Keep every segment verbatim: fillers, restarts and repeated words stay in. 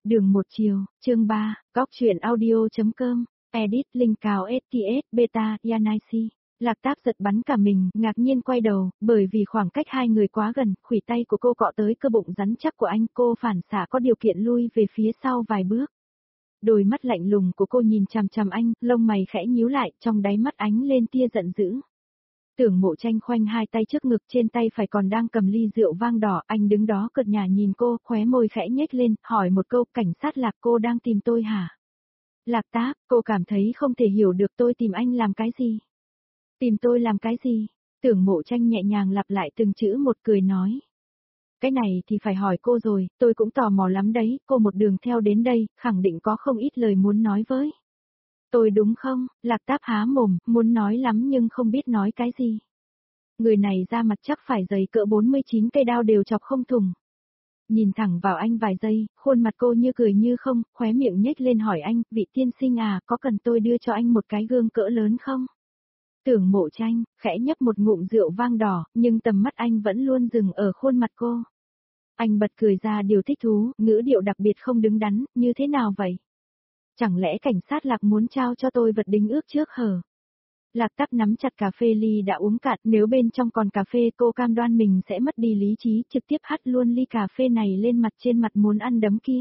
Đường một chiều, chương ba, góc truyện audio.com, edit link cào ét tê ét beta Yanisi. Lạc Táp giật bắn cả mình, ngạc nhiên quay đầu, bởi vì khoảng cách hai người quá gần, khuỷu tay của cô cọ tới cơ bụng rắn chắc của anh, cô phản xạ có điều kiện lui về phía sau vài bước. Đôi mắt lạnh lùng của cô nhìn chằm chằm anh, lông mày khẽ nhíu lại, trong đáy mắt ánh lên tia giận dữ. Tưởng Mộ Tranh khoanh hai tay trước ngực, trên tay phải còn đang cầm ly rượu vang đỏ, anh đứng đó cợt nhả nhìn cô, khóe môi khẽ nhếch lên, hỏi một câu, cảnh sát Lạc, cô đang tìm tôi hả? Lạc Táp, cô cảm thấy không thể hiểu được tôi tìm anh làm cái gì? Tìm tôi làm cái gì? Tưởng Mộ Tranh nhẹ nhàng lặp lại từng chữ một, cười nói. Cái này thì phải hỏi cô rồi, tôi cũng tò mò lắm đấy, cô một đường theo đến đây, khẳng định có không ít lời muốn nói với tôi đúng không? Lạc Táp há mồm, muốn nói lắm nhưng không biết nói cái gì. Người này ra mặt chắc phải dày cỡ bốn mươi chín cây đao đều chọc không thủng. Nhìn thẳng vào anh vài giây, khuôn mặt cô như cười như không, khóe miệng nhếch lên hỏi anh, vị tiên sinh à, có cần tôi đưa cho anh một cái gương cỡ lớn không? Tưởng Mộ Tranh, khẽ nhấp một ngụm rượu vang đỏ, nhưng tầm mắt anh vẫn luôn dừng ở khuôn mặt cô. Anh bật cười ra điều thích thú, ngữ điệu đặc biệt không đứng đắn, như thế nào vậy? Chẳng lẽ cảnh sát Lạc muốn trao cho tôi vật đính ước trước hở? Lạc Táp nắm chặt cà phê ly đã uống cạn, nếu bên trong còn cà phê cô cam đoan mình sẽ mất đi lý trí, trực tiếp hắt luôn ly cà phê này lên mặt trên mặt muốn ăn đấm kia.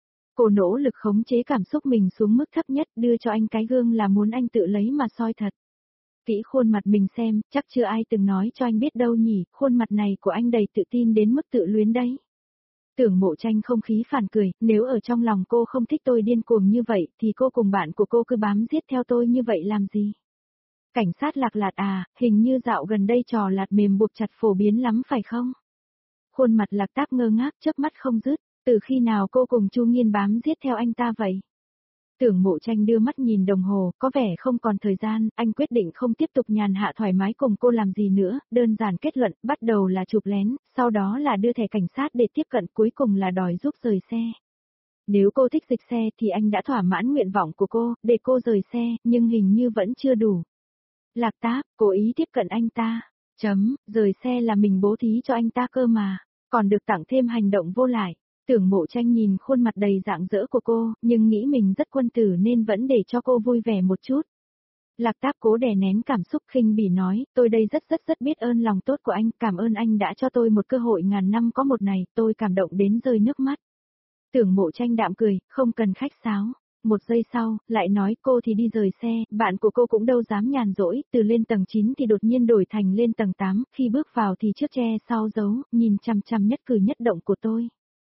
Cô nỗ lực khống chế cảm xúc mình xuống mức thấp nhất, đưa cho anh cái gương là muốn anh tự lấy mà soi thật. Kỹ khuôn mặt mình xem, chắc chưa ai từng nói cho anh biết đâu nhỉ, khuôn mặt này của anh đầy tự tin đến mức tự luyến đấy. Tưởng Mộ Tranh không khí phản cười, nếu ở trong lòng cô không thích tôi điên cuồng như vậy, thì cô cùng bạn của cô cứ bám giết theo tôi như vậy làm gì? Cảnh sát Lạc Lạt à, hình như dạo gần đây trò lạt mềm buộc chặt phổ biến lắm phải không? Khuôn mặt Lạc Táp ngơ ngác, chớp mắt không dứt, từ khi nào cô cùng Chu Nghiên bám giết theo anh ta vậy? Tưởng Mộ Tranh đưa mắt nhìn đồng hồ, có vẻ không còn thời gian, anh quyết định không tiếp tục nhàn hạ thoải mái cùng cô làm gì nữa, đơn giản kết luận, bắt đầu là chụp lén, sau đó là đưa thẻ cảnh sát để tiếp cận, cuối cùng là đòi giúp rời xe. Nếu cô thích dịch xe thì anh đã thỏa mãn nguyện vọng của cô, để cô rời xe, nhưng hình như vẫn chưa đủ. Lạc Táp, cố ý tiếp cận anh ta, chấm, rời xe là mình bố thí cho anh ta cơ mà, còn được tặng thêm hành động vô lại. Tưởng Mộ Tranh nhìn khuôn mặt đầy rạng rỡ của cô, nhưng nghĩ mình rất quân tử nên vẫn để cho cô vui vẻ một chút. Lạc Táp cố đè nén cảm xúc khinh bỉ nói, tôi đây rất rất rất biết ơn lòng tốt của anh, cảm ơn anh đã cho tôi một cơ hội ngàn năm có một này, tôi cảm động đến rơi nước mắt. Tưởng Mộ Tranh đạm cười, không cần khách sáo. Một giây sau, lại nói cô thì đi rời xe, bạn của cô cũng đâu dám nhàn rỗi, từ lên tầng chín thì đột nhiên đổi thành lên tầng tám, khi bước vào thì trước che sau giấu, nhìn chằm chằm nhất cử nhất động của tôi.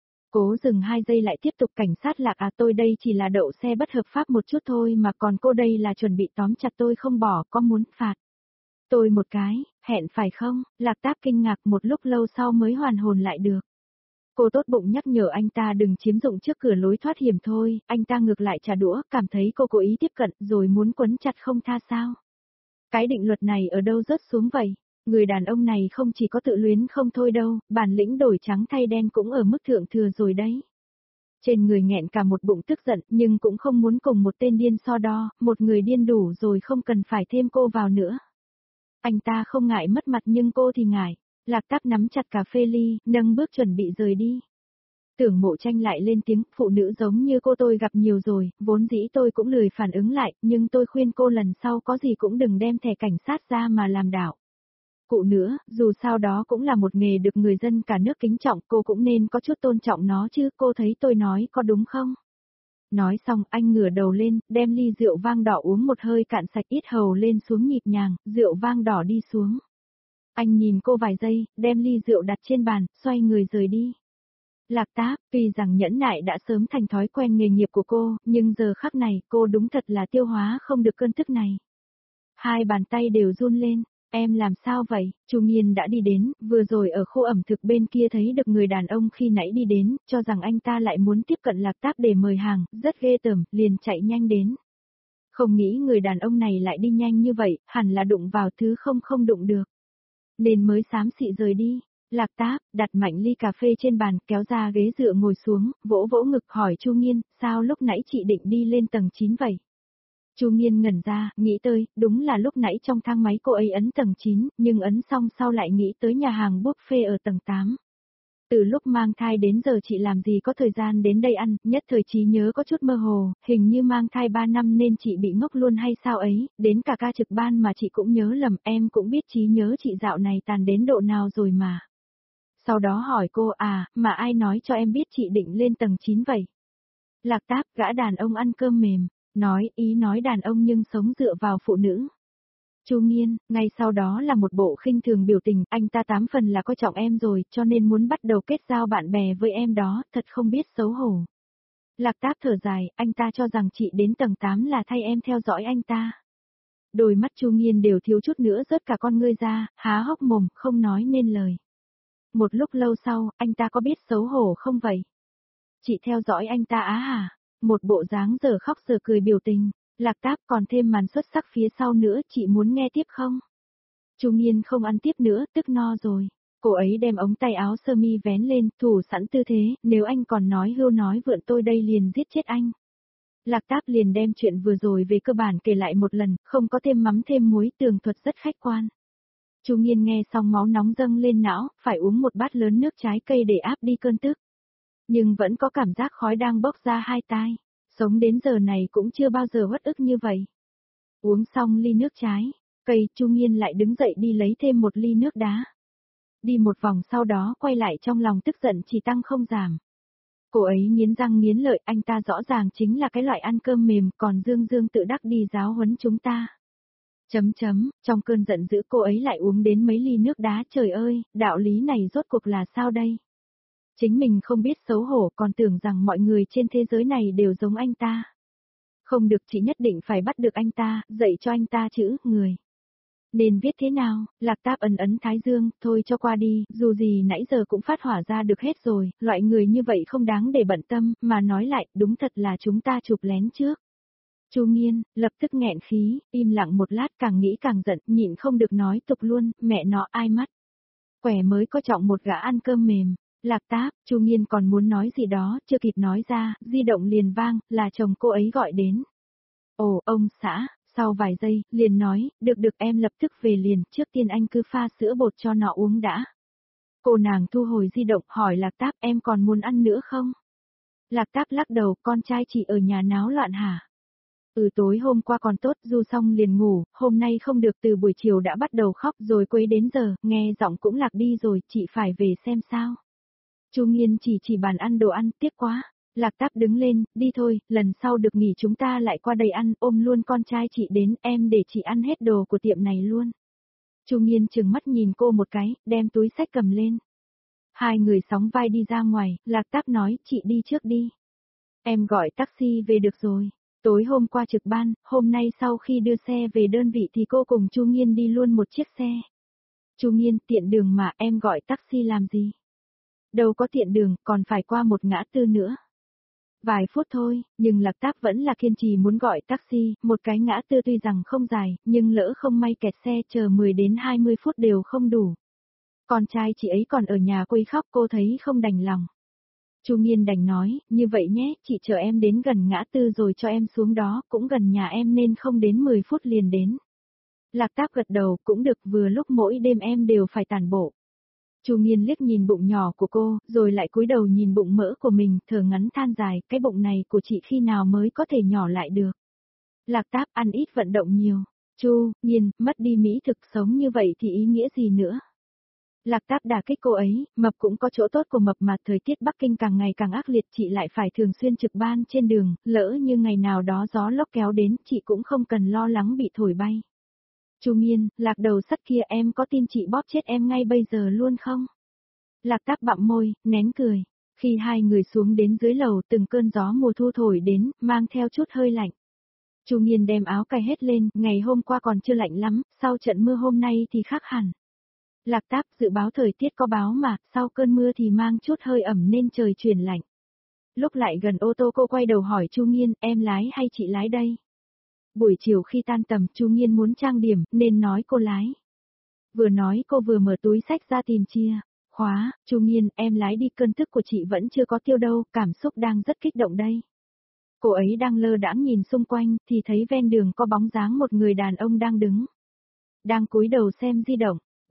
Cố dừng hai giây lại tiếp tục, cảnh sát Lạc à, tôi đây chỉ là đậu xe bất hợp pháp một chút thôi mà còn cô đây là chuẩn bị tóm chặt tôi không bỏ, có muốn phạt tôi một cái, hẹn phải không? Lạc Táp kinh ngạc một lúc lâu sau mới hoàn hồn lại được. Cô tốt bụng nhắc nhở anh ta đừng chiếm dụng trước cửa lối thoát hiểm thôi, anh ta ngược lại trả đũa, cảm thấy cô cố ý tiếp cận rồi muốn quấn chặt không tha sao. Cái định luật này ở đâu rớt xuống vậy? Người đàn ông này không chỉ có tự luyến không thôi đâu, bản lĩnh đổi trắng thay đen cũng ở mức thượng thừa rồi đấy. Trên người nghẹn cả một bụng tức giận nhưng cũng không muốn cùng một tên điên so đo, một người điên đủ rồi không cần phải thêm cô vào nữa. Anh ta không ngại mất mặt nhưng cô thì ngại. Lạc Táp nắm chặt cà phê ly, nâng bước chuẩn bị rời đi. Tưởng Mộ Tranh lại lên tiếng, phụ nữ giống như cô tôi gặp nhiều rồi, vốn dĩ tôi cũng lười phản ứng lại, nhưng tôi khuyên cô lần sau có gì cũng đừng đem thẻ cảnh sát ra mà làm đảo. Cụ nữa, dù sao đó cũng là một nghề được người dân cả nước kính trọng, cô cũng nên có chút tôn trọng nó chứ, cô thấy tôi nói có đúng không? Nói xong, anh ngửa đầu lên, đem ly rượu vang đỏ uống một hơi cạn sạch, ít hầu lên xuống nhịp nhàng, rượu vang đỏ đi xuống. Anh nhìn cô vài giây, đem ly rượu đặt trên bàn, xoay người rời đi. Lạc Táp, vì rằng nhẫn nại đã sớm thành thói quen nghề nghiệp của cô, nhưng giờ khắc này, cô đúng thật là tiêu hóa không được cơn tức này. Hai bàn tay đều run lên, em làm sao vậy? Chu Nghiên đã đi đến, vừa rồi ở khu ẩm thực bên kia thấy được người đàn ông khi nãy đi đến, cho rằng anh ta lại muốn tiếp cận Lạc Táp để mời hàng, rất ghê tởm, liền chạy nhanh đến. Không nghĩ người đàn ông này lại đi nhanh như vậy, hẳn là đụng vào thứ không không đụng được. Nên mới xám xị rời đi. Lạc Táp, đặt mạnh ly cà phê trên bàn, kéo ra ghế dựa ngồi xuống, vỗ vỗ ngực hỏi Chu Nghiên, sao lúc nãy chị định đi lên tầng chín vậy? Chu Nghiên ngẩn ra, nghĩ tới, đúng là lúc nãy trong thang máy cô ấy ấn tầng chín, nhưng ấn xong sau lại nghĩ tới nhà hàng buffet ở tầng tám. Từ lúc mang thai đến giờ chị làm gì có thời gian đến đây ăn, nhất thời trí nhớ có chút mơ hồ, hình như mang thai ba năm nên chị bị ngốc luôn hay sao ấy, đến cả ca trực ban mà chị cũng nhớ lầm, em cũng biết trí nhớ chị dạo này tàn đến độ nào rồi mà. Sau đó hỏi cô à, mà ai nói cho em biết chị định lên tầng chín vậy? Lạc Táp, gã đàn ông ăn cơm mềm, nói ý nói đàn ông nhưng sống dựa vào phụ nữ. Chu Nghiên, ngay sau đó là một bộ khinh thường biểu tình, anh ta tám phần là coi trọng em rồi, cho nên muốn bắt đầu kết giao bạn bè với em đó, thật không biết xấu hổ. Lạc Táp thở dài, anh ta cho rằng chị đến tầng tám là thay em theo dõi anh ta. Đôi mắt Chu Nghiên đều thiếu chút nữa rớt cả con ngươi ra, há hốc mồm, không nói nên lời. Một lúc lâu sau, anh ta có biết xấu hổ không vậy? Chị theo dõi anh ta á hả? Một bộ dáng giờ khóc giờ cười biểu tình. Lạc Táp, còn thêm màn xuất sắc phía sau nữa, chị muốn nghe tiếp không? Chu Nghiên không ăn tiếp nữa, tức no rồi. Cô ấy đem ống tay áo sơ mi vén lên, thủ sẵn tư thế, nếu anh còn nói hưu nói vượn tôi đây liền giết chết anh. Lạc Táp liền đem chuyện vừa rồi về cơ bản kể lại một lần, không có thêm mắm thêm muối, tường thuật rất khách quan. Chu Nghiên nghe xong máu nóng dâng lên não, phải uống một bát lớn nước trái cây để áp đi cơn tức. Nhưng vẫn có cảm giác khói đang bốc ra hai tai. Sống đến giờ này cũng chưa bao giờ uất ức như vậy. Uống xong ly nước trái, cây, Chu Nghiên lại đứng dậy đi lấy thêm một ly nước đá. Đi một vòng sau đó quay lại trong lòng tức giận chỉ tăng không giảm. Cô ấy nghiến răng nghiến lợi, anh ta rõ ràng chính là cái loại ăn cơm mềm, còn Dương Dương tự đắc đi giáo huấn chúng ta. Chấm chấm, trong cơn giận dữ cô ấy lại uống đến mấy ly nước đá, trời ơi, đạo lý này rốt cuộc là sao đây? Chính mình không biết xấu hổ, còn tưởng rằng mọi người trên thế giới này đều giống anh ta. Không được, chị nhất định phải bắt được anh ta, dạy cho anh ta chữ, người. Nên viết thế nào? Lạc Táp ấn ấn thái dương, thôi cho qua đi, dù gì nãy giờ cũng phát hỏa ra được hết rồi, loại người như vậy không đáng để bận tâm, mà nói lại, đúng thật là chúng ta chụp lén trước. Chu Nghiên, lập tức nghẹn khí, im lặng một lát càng nghĩ càng giận, nhịn không được nói tục luôn, mẹ nó ai mắt. Quẻ mới có trọng một gã ăn cơm mềm. Lạc Táp, Chu Nghiên còn muốn nói gì đó, chưa kịp nói ra, di động liền vang, là chồng cô ấy gọi đến. Ồ, ông xã, sau vài giây, liền nói, được được em lập tức về liền, trước tiên anh cứ pha sữa bột cho nó uống đã. Cô nàng thu hồi di động, hỏi Lạc Táp em còn muốn ăn nữa không? Lạc Táp lắc đầu, con trai chị ở nhà náo loạn hả? Ừ, tối hôm qua còn tốt, du xong liền ngủ, hôm nay không được, từ buổi chiều đã bắt đầu khóc rồi quấy đến giờ, nghe giọng cũng lạc đi rồi, chị phải về xem sao. Chu Nghiên chỉ chỉ bàn ăn đồ ăn, tiếc quá. Lạc Táp đứng lên, đi thôi, lần sau được nghỉ chúng ta lại qua đây ăn, ôm luôn con trai chị đến, em để chị ăn hết đồ của tiệm này luôn. Chu Nghiên trừng mắt nhìn cô một cái, đem túi xách cầm lên. Hai người sóng vai đi ra ngoài, Lạc Táp nói, chị đi trước đi. Em gọi taxi về được rồi. Tối hôm qua trực ban, hôm nay sau khi đưa xe về đơn vị thì cô cùng Chu Nghiên đi luôn một chiếc xe. Chu Nghiên, tiện đường mà em gọi taxi làm gì? Đâu có tiện đường, còn phải qua một ngã tư nữa. Vài phút thôi, nhưng Lạc Táp vẫn là kiên trì muốn gọi taxi, một cái ngã tư tuy rằng không dài, nhưng lỡ không may kẹt xe chờ mười đến hai mươi phút đều không đủ. Con trai chị ấy còn ở nhà quấy khóc, cô thấy không đành lòng. Chu Nghiên đành nói, như vậy nhé, chị chờ em đến gần ngã tư rồi cho em xuống đó, cũng gần nhà em nên không đến mười phút liền đến. Lạc Táp gật đầu, cũng được, vừa lúc mỗi đêm em đều phải tản bộ. Chu Nghiên liếc nhìn bụng nhỏ của cô, rồi lại cúi đầu nhìn bụng mỡ của mình, thở ngắn than dài, cái bụng này của chị khi nào mới có thể nhỏ lại được. Lạc Táp, ăn ít vận động nhiều. Chu Nghiên, mất đi mỹ thực, sống như vậy thì ý nghĩa gì nữa? Lạc Táp đả kích cô ấy, mập cũng có chỗ tốt của mập mà, thời tiết Bắc Kinh càng ngày càng ác liệt, chị lại phải thường xuyên trực ban trên đường, lỡ như ngày nào đó gió lốc kéo đến, chị cũng không cần lo lắng bị thổi bay. Chu Nghiên, Lạc đầu sắt kia, em có tin chị bóp chết em ngay bây giờ luôn không? Lạc Táp bặm môi, nén cười. Khi hai người xuống đến dưới lầu, từng cơn gió mùa thu thổi đến, mang theo chút hơi lạnh. Chu Nghiên đem áo cài hết lên, ngày hôm qua còn chưa lạnh lắm, sau trận mưa hôm nay thì khác hẳn. Lạc Táp, dự báo thời tiết có báo mà, sau cơn mưa thì mang chút hơi ẩm nên trời chuyển lạnh. Lúc lại gần ô tô cô quay đầu hỏi Chu Nghiên, em lái hay chị lái đây? Buổi chiều khi tan tầm, Chu Nghiên muốn trang điểm, nên nói cô lái. Vừa nói cô vừa mở túi xách ra tìm chìa khóa, Chu Nghiên, em lái đi, cơn tức của chị vẫn chưa có tiêu đâu, cảm xúc đang rất kích động đây. Cô ấy đang lơ đãng nhìn xung quanh, thì thấy ven đường có bóng dáng một người đàn ông đang đứng. Đang cúi đầu xem di động,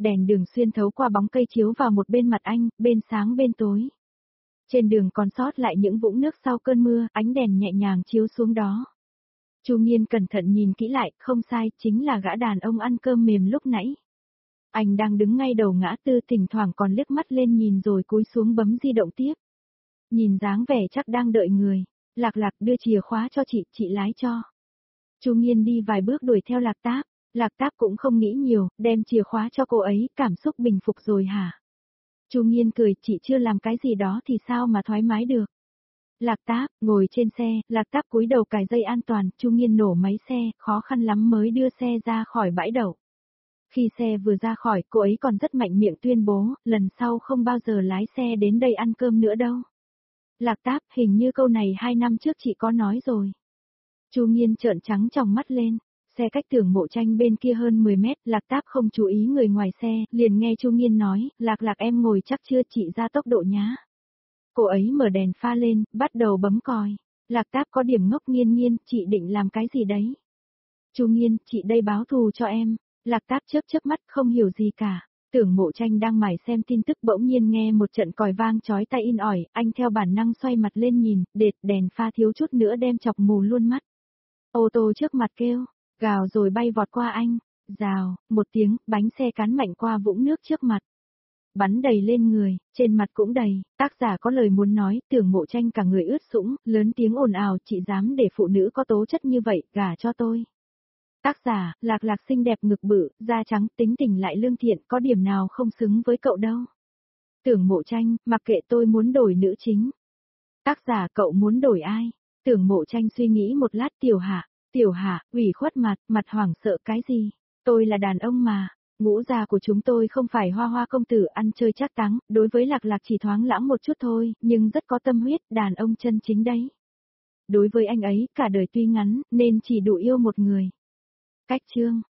đèn đường xuyên thấu qua bóng cây chiếu vào một bên mặt anh, bên sáng bên tối. Trên đường còn sót lại những vũng nước sau cơn mưa, ánh đèn nhẹ nhàng chiếu xuống đó. Chu Nghiên cẩn thận nhìn kỹ lại, không sai, chính là gã đàn ông ăn cơm mềm lúc nãy. Anh đang đứng ngay đầu ngã tư, thỉnh thoảng còn liếc mắt lên nhìn rồi cúi xuống bấm di động tiếp. Nhìn dáng vẻ chắc đang đợi người. Lạc Lạc đưa chìa khóa cho chị, chị lái cho. Chu Nghiên đi vài bước đuổi theo Lạc Táp. Lạc Táp cũng không nghĩ nhiều, đem chìa khóa cho cô ấy, cảm xúc bình phục rồi hả? Chu Nghiên cười, chị chưa làm cái gì đó thì sao mà thoải mái được. Lạc Táp, ngồi trên xe, Lạc Táp cúi đầu cài dây an toàn, Chu Nghiên nổ máy xe, khó khăn lắm mới đưa xe ra khỏi bãi đậu. Khi xe vừa ra khỏi, cô ấy còn rất mạnh miệng tuyên bố, lần sau không bao giờ lái xe đến đây ăn cơm nữa đâu. Lạc Táp, hình như câu này hai năm trước chị có nói rồi. Chu Nghiên trợn trắng tròng mắt lên, xe cách Tưởng Mộ Tranh bên kia hơn mười mét, Lạc Táp không chú ý người ngoài xe, liền nghe Chu Nghiên nói, Lạc Lạc em ngồi chắc chưa, chị ra tốc độ nhá. Cô ấy mở đèn pha lên, bắt đầu bấm còi. Lạc Táp có điểm ngốc. Nghiên Nghiên, chị định làm cái gì đấy? Chu Nghiên, chị đây báo thù cho em. Lạc Táp chớp chớp mắt không hiểu gì cả. Tưởng Mộ Tranh đang mải xem tin tức bỗng nhiên nghe một trận còi vang chói tai in ỏi, anh theo bản năng xoay mặt lên nhìn, đệt đèn pha thiếu chút nữa đem chọc mù luôn mắt. Ô tô trước mặt kêu, gào rồi bay vọt qua anh, rào, một tiếng, bánh xe cán mạnh qua vũng nước trước mặt. Bắn đầy lên người, trên mặt cũng đầy, tác giả có lời muốn nói, Tưởng Mộ Tranh cả người ướt sũng, lớn tiếng ồn ào, chị dám để phụ nữ có tố chất như vậy, gả cho tôi. Tác giả, Lạc Lạc xinh đẹp ngực bự, da trắng, tính tình lại lương thiện, có điểm nào không xứng với cậu đâu. Tưởng Mộ Tranh, mặc kệ tôi muốn đổi nữ chính. Tác giả, cậu muốn đổi ai? Tưởng Mộ Tranh suy nghĩ một lát. Tiểu Hạ, Tiểu Hạ, ủy khuất mặt, mặt hoảng sợ cái gì? Tôi là đàn ông mà. Ngũ gia của chúng tôi không phải hoa hoa công tử ăn chơi trác táng, đối với Lạc Lạc chỉ thoáng lãng một chút thôi, nhưng rất có tâm huyết, đàn ông chân chính đấy. Đối với anh ấy, cả đời tuy ngắn, nên chỉ đủ yêu một người. Cách chương